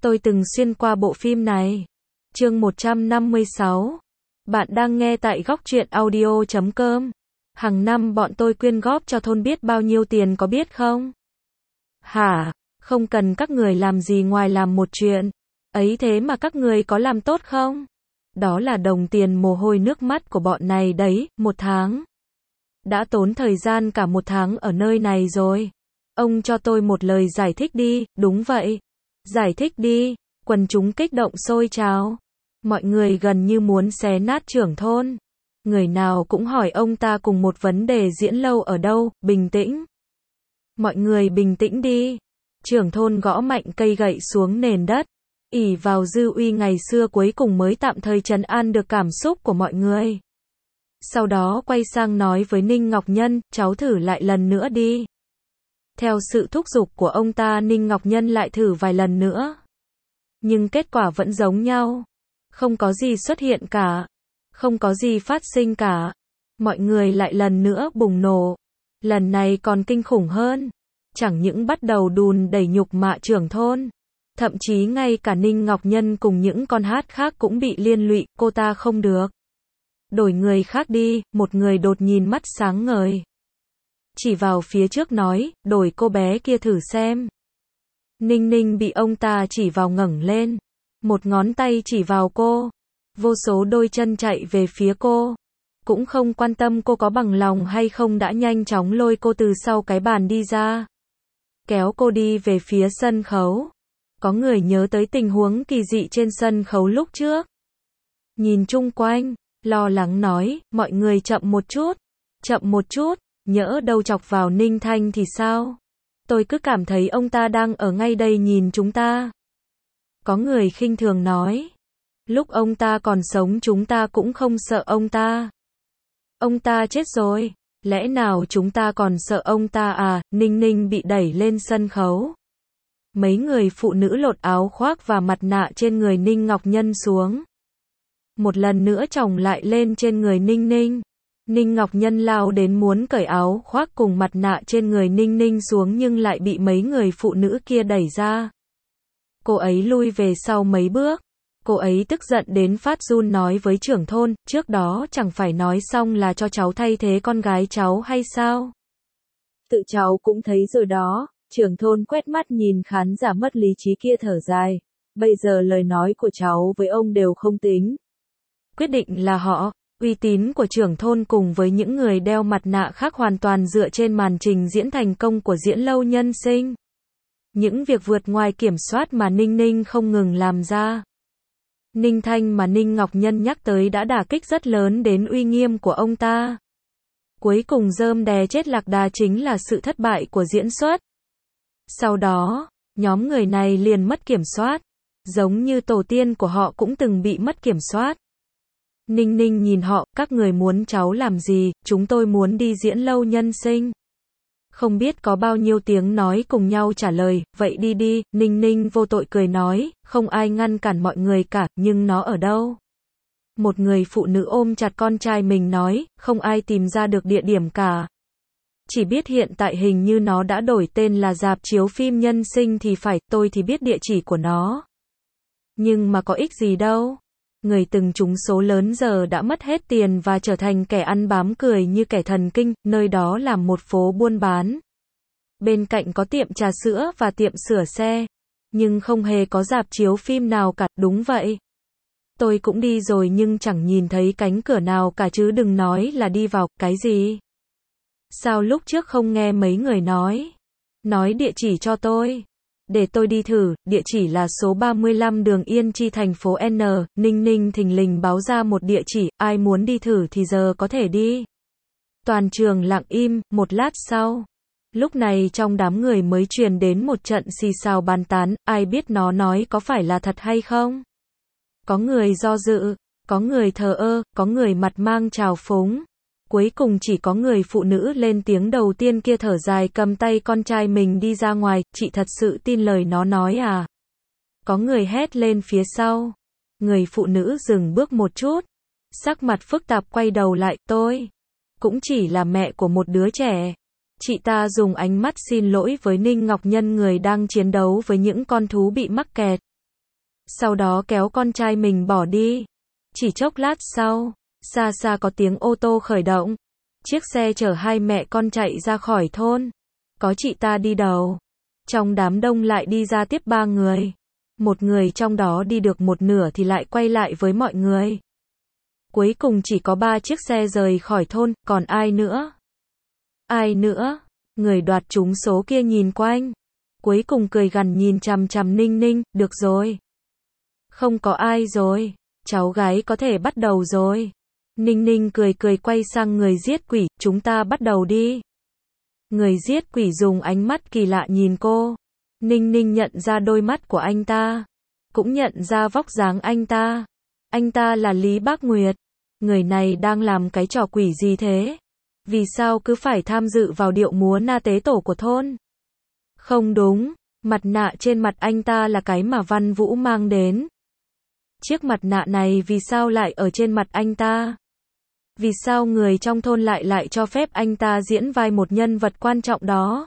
Tôi từng xuyên qua bộ phim này. Chương 156. Bạn đang nghe tại góc truyện audio.com. Hàng năm bọn tôi quyên góp cho thôn biết bao nhiêu tiền có biết không? Hả? Không cần các người làm gì ngoài làm một chuyện. Ấy thế mà các người có làm tốt không? Đó là đồng tiền mồ hôi nước mắt của bọn này đấy, 1 tháng. Đã tốn thời gian cả 1 tháng ở nơi này rồi. Ông cho tôi một lời giải thích đi, đúng vậy. Giải thích đi, quần chúng kích động sôi trào. Mọi người gần như muốn xé nát trưởng thôn. Người nào cũng hỏi ông ta cùng một vấn đề: Diễn Lâu ở đâu, bình tĩnh. Mọi người bình tĩnh đi. Trưởng thôn gõ mạnh cây gậy xuống nền đất. Ỷ vào dư uy ngày xưa cuối cùng mới tạm thời trấn an được cảm xúc của mọi người. Sau đó quay sang nói với Ninh Ngọc Nhân, cháu thử lại lần nữa đi. Theo sự thúc giục của ông ta, Ninh Ngọc Nhân lại thử vài lần nữa. Nhưng kết quả vẫn giống nhau. Không có gì xuất hiện cả. Không có gì phát sinh cả. Mọi người lại lần nữa bùng nổ. Lần này còn kinh khủng hơn. Chẳng những bắt đầu đùn đẩy nhục mạ trưởng thôn. Thậm chí ngay cả Ninh Ngọc Nhân cùng những con hát khác cũng bị liên lụy, cô ta không được. Đổi người khác đi, một người đột nhìn mắt sáng ngời. Chỉ vào phía trước nói, đổi cô bé kia thử xem. Ninh Ninh bị ông ta chỉ vào ngẩng lên. Một ngón tay chỉ vào cô. Vô số đôi chân chạy về phía cô. Cũng không quan tâm cô có bằng lòng hay không, đã nhanh chóng lôi cô từ sau cái bàn đi ra. Kéo cô đi về phía sân khấu. Có người nhớ tới tình huống kỳ dị trên sân khấu lúc trước. Nhìn chung quanh, lo lắng nói, mọi người chậm một chút. Chậm một chút, nhỡ đâu chọc vào Ninh Thanh thì sao? Tôi cứ cảm thấy ông ta đang ở ngay đây nhìn chúng ta. Có người khinh thường nói. Lúc ông ta còn sống chúng ta cũng không sợ ông ta. Ông ta chết rồi. Lẽ nào chúng ta còn sợ ông ta à? Ninh Ninh bị đẩy lên sân khấu. Mấy người phụ nữ lột áo khoác và mặt nạ trên người Ninh Ngọc Nhân xuống. Một lần nữa chồng lại lên trên người Ninh Ninh. Ninh Ngọc Nhân lao đến muốn cởi áo khoác cùng mặt nạ trên người Ninh Ninh xuống nhưng lại bị mấy người phụ nữ kia đẩy ra. Cô ấy lui về sau mấy bước. Cô ấy tức giận đến phát run nói với trưởng thôn, trước đó chẳng phải nói xong là cho cháu thay thế con gái cháu hay sao? Tự cháu cũng thấy rồi đó. Trưởng thôn quét mắt nhìn khán giả mất lý trí kia thở dài. Bây giờ lời nói của cháu với ông đều không tính. Quyết định là họ. Uy tín của trưởng thôn cùng với những người đeo mặt nạ khác hoàn toàn dựa trên màn trình diễn thành công của Diễn Lâu Nhân Sinh. Những việc vượt ngoài kiểm soát mà Ninh Ninh không ngừng làm ra. Ninh Thanh mà Ninh Ngọc Nhân nhắc tới đã đả kích rất lớn đến uy nghiêm của ông ta. Cuối cùng rơm đè chết lạc đà chính là sự thất bại của diễn xuất. Sau đó, nhóm người này liền mất kiểm soát. Giống như tổ tiên của họ cũng từng bị mất kiểm soát. Ninh Ninh nhìn họ, các người muốn cháu làm gì? Chúng tôi muốn đi Diễn Lâu Nhân Sinh. Không biết có bao nhiêu tiếng nói cùng nhau trả lời, vậy đi đi. Ninh Ninh vô tội cười nói, không ai ngăn cản mọi người cả, nhưng nó ở đâu? Một người phụ nữ ôm chặt con trai mình nói, không ai tìm ra được địa điểm cả. Chỉ biết hiện tại hình như nó đã đổi tên là rạp chiếu phim Nhân Sinh thì phải, tôi thì biết địa chỉ của nó. Nhưng mà có ích gì đâu. Người từng trúng số lớn giờ đã mất hết tiền và trở thành kẻ ăn bám cười như kẻ thần kinh, nơi đó là một phố buôn bán. Bên cạnh có tiệm trà sữa và tiệm sửa xe. Nhưng không hề có rạp chiếu phim nào cả, đúng vậy. Tôi cũng đi rồi nhưng chẳng nhìn thấy cánh cửa nào cả chứ đừng nói là đi vào, cái gì? Sao lúc trước không nghe mấy người nói? Nói địa chỉ cho tôi. Để tôi đi thử, địa chỉ là số 35 đường Yên Chi thành phố N. Ninh Ninh thình lình báo ra một địa chỉ, ai muốn đi thử thì giờ có thể đi. Toàn trường lặng im, một lát sau. Lúc này trong đám người mới truyền đến một trận xì xào bàn tán, ai biết nó nói có phải là thật hay không? Có người do dự, có người thờ ơ, có người mặt mang trào phúng. Cuối cùng chỉ có người phụ nữ lên tiếng đầu tiên kia thở dài cầm tay con trai mình đi ra ngoài, chị thật sự tin lời nó nói à? Có người hét lên phía sau. Người phụ nữ dừng bước một chút. Sắc mặt phức tạp quay đầu lại, tôi cũng chỉ là mẹ của một đứa trẻ. Chị ta dùng ánh mắt xin lỗi với Ninh Ngọc Nhân, người đang chiến đấu với những con thú bị mắc kẹt. Sau đó kéo con trai mình bỏ đi. Chỉ chốc lát sau, xa xa có tiếng ô tô khởi động. Chiếc xe chở hai mẹ con chạy ra khỏi thôn. Có chị ta đi đầu. Trong đám đông lại đi ra tiếp ba người. Một người trong đó đi được một nửa thì lại quay lại với mọi người. Cuối cùng chỉ có 3 chiếc xe rời khỏi thôn, còn ai nữa? Ai nữa? Người đoạt trúng số kia nhìn quanh. Cuối cùng cười gằn nhìn chằm chằm Ninh Ninh, được rồi. Không có ai rồi. Cháu gái có thể bắt đầu rồi. Ninh Ninh cười cười quay sang người giết quỷ, chúng ta bắt đầu đi. Người giết quỷ dùng ánh mắt kỳ lạ nhìn cô. Ninh Ninh nhận ra đôi mắt của anh ta. Cũng nhận ra vóc dáng anh ta. Anh ta là Lý Bác Nguyệt. Người này đang làm cái trò quỷ gì thế? Vì sao cứ phải tham dự vào điệu múa na tế tổ của thôn? Không đúng, mặt nạ trên mặt anh ta là cái mà Văn Vũ mang đến. Chiếc mặt nạ này vì sao lại ở trên mặt anh ta? Vì sao người trong thôn lại cho phép anh ta diễn vai một nhân vật quan trọng đó?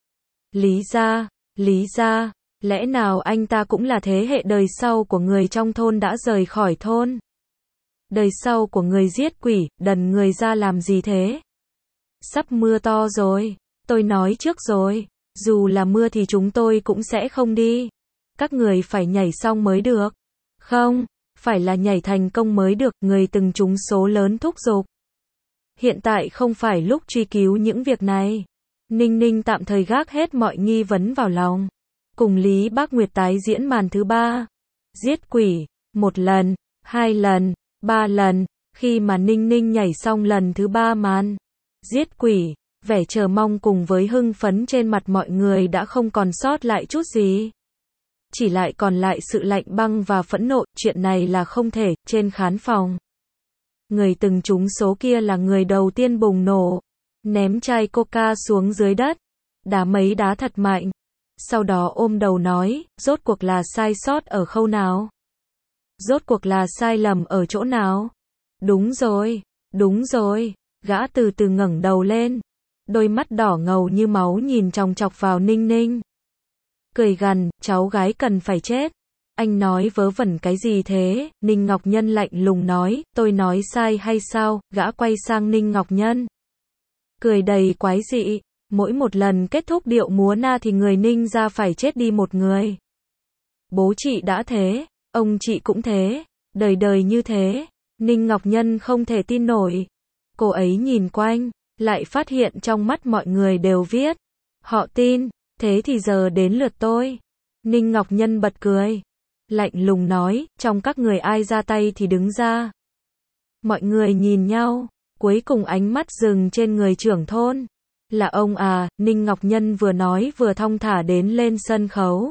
Lý ra, lẽ nào anh ta cũng là thế hệ đời sau của người trong thôn đã rời khỏi thôn? Đời sau của người giết quỷ, đần người ra làm gì thế? Sắp mưa to rồi, tôi nói trước rồi, dù là mưa thì chúng tôi cũng sẽ không đi. Các người phải nhảy xong mới được. Không, phải là nhảy thành công mới được, người từng trúng số lớn thúc giục. Hiện tại không phải lúc truy cứu những việc này. Ninh Ninh tạm thời gác hết mọi nghi vấn vào lòng. Cùng Lý Bác Nguyệt tái diễn màn thứ 3. Giết quỷ, 1 lần, 2 lần, 3 lần, khi mà Ninh Ninh nhảy xong lần thứ 3 màn giết quỷ, vẻ chờ mong cùng với hưng phấn trên mặt mọi người đã không còn sót lại chút gì. Chỉ lại còn lại sự lạnh băng và phẫn nộ, chuyện này là không thể, trên khán phòng. Người từng trúng số kia là người đầu tiên bùng nổ, ném chai coca xuống dưới đất, đá mấy đá thật mạnh. Sau đó ôm đầu nói, rốt cuộc là sai sót ở khâu nào? Rốt cuộc là sai lầm ở chỗ nào? Đúng rồi, gã từ từ ngẩng đầu lên. Đôi mắt đỏ ngầu như máu nhìn chòng chọc vào Ninh Ninh. Cười gằn, cháu gái cần phải chết. Anh nói vớ vẩn cái gì thế? Ninh Ngọc Nhân lạnh lùng nói, tôi nói sai hay sao? Gã quay sang Ninh Ngọc Nhân. Cười đầy quái dị, mỗi một lần kết thúc điệu múa na thì người Ninh ra phải chết đi một người. Bố chị đã thế, ông chị cũng thế, đời đời như thế. Ninh Ngọc Nhân không thể tin nổi. Cô ấy nhìn quanh, lại phát hiện trong mắt mọi người đều viết. Họ tin, thế thì giờ đến lượt tôi. Ninh Ngọc Nhân bật cười. Lạnh lùng nói, trong các người ai ra tay thì đứng ra. Mọi người nhìn nhau, cuối cùng ánh mắt dừng trên người trưởng thôn. Là ông à, Ninh Ngọc Nhân vừa nói vừa thong thả đến lên sân khấu.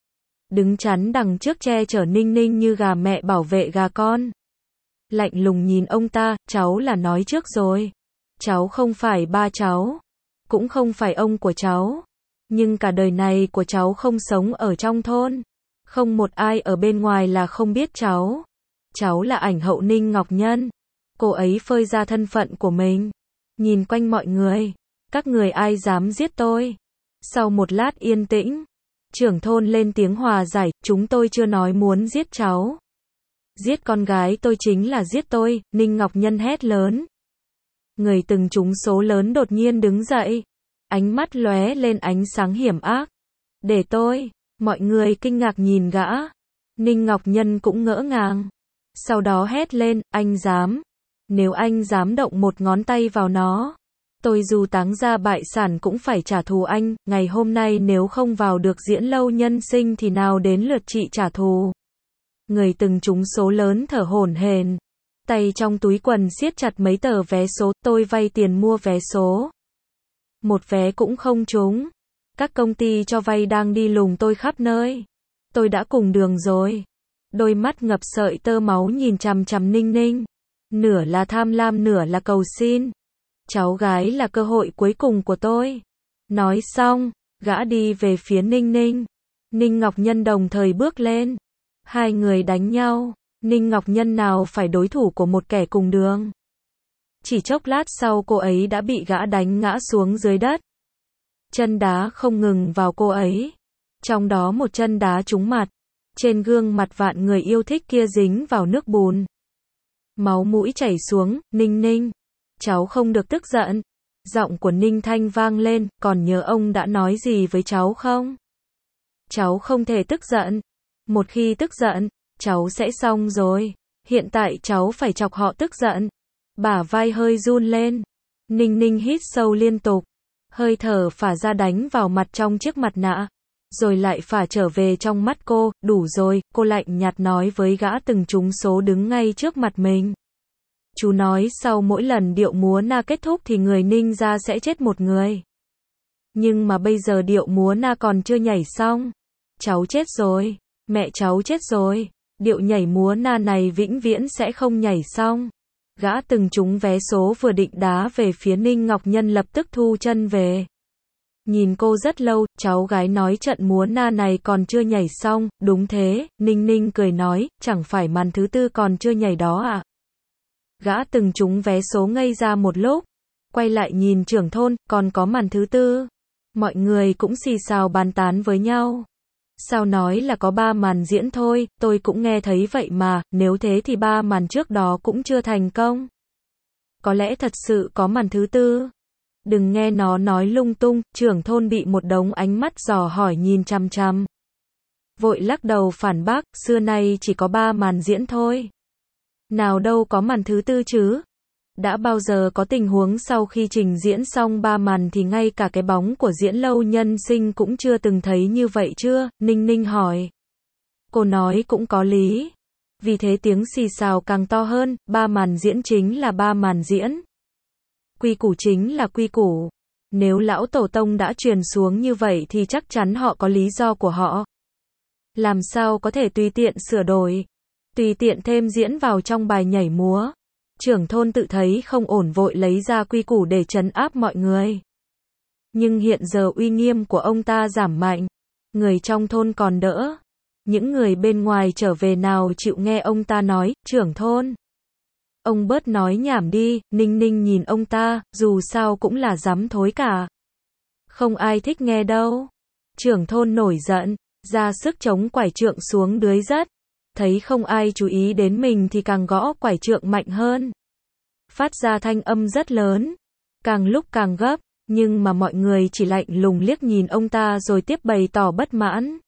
Đứng chắn đằng trước che chở Ninh Ninh như gà mẹ bảo vệ gà con. Lạnh lùng nhìn ông ta, cháu là nói trước rồi. Cháu không phải ba cháu, cũng không phải ông của cháu. Nhưng cả đời này của cháu không sống ở trong thôn. Không một ai ở bên ngoài là không biết cháu. Cháu là ảnh hậu Ninh Ngọc Nhân. Cô ấy phơi ra thân phận của mình. Nhìn quanh mọi người. Các người ai dám giết tôi? Sau một lát yên tĩnh, trưởng thôn lên tiếng hòa giải, chúng tôi chưa nói muốn giết cháu. Giết con gái tôi chính là giết tôi, Ninh Ngọc Nhân hét lớn. Người từng trúng số lớn đột nhiên đứng dậy. Ánh mắt lóe lên ánh sáng hiểm ác. Để tôi, mọi người kinh ngạc nhìn gã. Ninh Ngọc Nhân cũng ngỡ ngàng. Sau đó hét lên, anh dám. Nếu anh dám động một ngón tay vào nó, tôi dù táng ra bại sản cũng phải trả thù anh. Ngày hôm nay nếu không vào được diễn lâu nhân sinh thì nào đến lượt chị trả thù. Người từng trúng số lớn thở hổn hển, tay trong túi quần siết chặt mấy tờ vé số. Tôi vay tiền mua vé số, một vé cũng không trúng. Các công ty cho vay đang đi lùng tôi khắp nơi. Tôi đã cùng đường rồi. Đôi mắt ngập sợi tơ máu nhìn chằm chằm Ninh Ninh. Nửa là tham lam nửa là cầu xin. Cháu gái là cơ hội cuối cùng của tôi. Nói xong, gã đi về phía Ninh Ninh. Ninh Ngọc Nhân đồng thời bước lên. Hai người đánh nhau. Ninh Ngọc Nhân nào phải đối thủ của một kẻ cùng đường. Chỉ chốc lát sau cô ấy đã bị gã đánh ngã xuống dưới đất. Chân đá không ngừng vào cô ấy. Trong đó một chân đá trúng mặt. Trên gương mặt vạn người yêu thích kia dính vào nước bùn. Máu mũi chảy xuống, Ninh Ninh. Cháu không được tức giận. Giọng của Ninh Thanh vang lên, còn nhớ ông đã nói gì với cháu không? Cháu không thể tức giận. Một khi tức giận, cháu sẽ xong rồi. Hiện tại cháu phải chọc họ tức giận. Bả vai hơi run lên. Ninh Ninh hít sâu liên tục. Hơi thở phả ra đánh vào mặt trong chiếc mặt nạ. Rồi lại phả trở về trong mắt cô, đủ rồi, cô lạnh nhạt nói với gã từng trúng số đứng ngay trước mặt mình. Chú nói sau mỗi lần điệu múa na kết thúc thì người Ninh gia sẽ chết một người. Nhưng mà bây giờ điệu múa na còn chưa nhảy xong. Cháu chết rồi, mẹ cháu chết rồi, điệu nhảy múa na này vĩnh viễn sẽ không nhảy xong. Gã từng trúng vé số vừa định đá về phía Ninh Ngọc Nhân lập tức thu chân về. Nhìn cô rất lâu, cháu gái nói trận múa na này còn chưa nhảy xong, đúng thế, Ninh Ninh cười nói, chẳng phải màn thứ tư còn chưa nhảy đó à? Gã từng trúng vé số ngây ra một lúc, quay lại nhìn trưởng thôn, còn có màn thứ tư. Mọi người cũng xì xào bàn tán với nhau. Sao nói là có 3 màn diễn thôi, tôi cũng nghe thấy vậy mà, nếu thế thì 3 màn trước đó cũng chưa thành công. Có lẽ thật sự có màn thứ tư. Đừng nghe nó nói lung tung, trưởng thôn bị một đống ánh mắt dò hỏi nhìn chằm chằm. Vội lắc đầu phản bác, xưa nay chỉ có 3 màn diễn thôi. Nào đâu có màn thứ tư chứ. Đã bao giờ có tình huống sau khi trình diễn xong 3 màn thì ngay cả cái bóng của diễn lâu nhân sinh cũng chưa từng thấy như vậy chưa? Ninh Ninh hỏi. Cô nói cũng có lý. Vì thế tiếng xì xào càng to hơn, 3 màn diễn chính là 3 màn diễn. Quy củ chính là quy củ. Nếu lão tổ tông đã truyền xuống như vậy thì chắc chắn họ có lý do của họ. Làm sao có thể tùy tiện sửa đổi, tùy tiện thêm diễn vào trong bài nhảy múa. Trưởng thôn tự thấy không ổn vội lấy ra quy củ để trấn áp mọi người. Nhưng hiện giờ uy nghiêm của ông ta giảm mạnh. Người trong thôn còn đỡ. Những người bên ngoài trở về nào chịu nghe ông ta nói, trưởng thôn. Ông bớt nói nhảm đi, Ninh Ninh nhìn ông ta, dù sao cũng là dám thối cả. Không ai thích nghe đâu. Trưởng thôn nổi giận, ra sức chống quải trượng xuống đưới rất. Thấy không ai chú ý đến mình thì càng gõ quải trượng mạnh hơn. Phát ra thanh âm rất lớn. Càng lúc càng gấp, nhưng mà mọi người chỉ lạnh lùng liếc nhìn ông ta rồi tiếp bày tỏ bất mãn.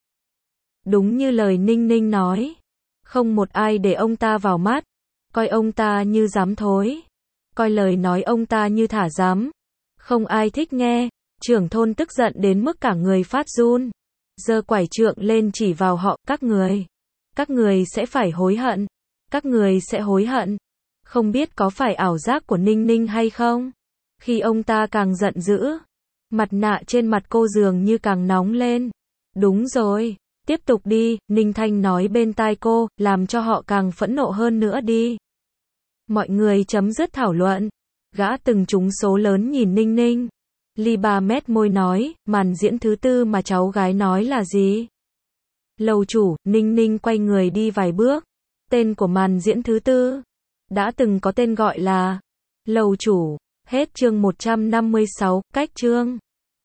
Đúng như lời Ninh Ninh nói. Không một ai để ông ta vào mắt. Coi ông ta như dám thối. Coi lời nói ông ta như thả dám. Không ai thích nghe. Trưởng thôn tức giận đến mức cả người phát run. Giơ quải trượng lên chỉ vào họ, các người. Các người sẽ phải hối hận. Các người sẽ hối hận. Không biết có phải ảo giác của Ninh Ninh hay không? Khi ông ta càng giận dữ, mặt nạ trên mặt cô dường như càng nóng lên. Đúng rồi, tiếp tục đi, Ninh Thanh nói bên tai cô, làm cho họ càng phẫn nộ hơn nữa đi. Mọi người chấm dứt thảo luận. Gã từng trúng số lớn nhìn Ninh Ninh. Ly 3 mét môi nói, màn diễn thứ tư mà cháu gái nói là gì? Lầu chủ, Ninh Ninh quay người đi vài bước. Tên của màn diễn thứ tư đã từng có tên gọi là Lầu chủ. Hết chương 156, cách chương.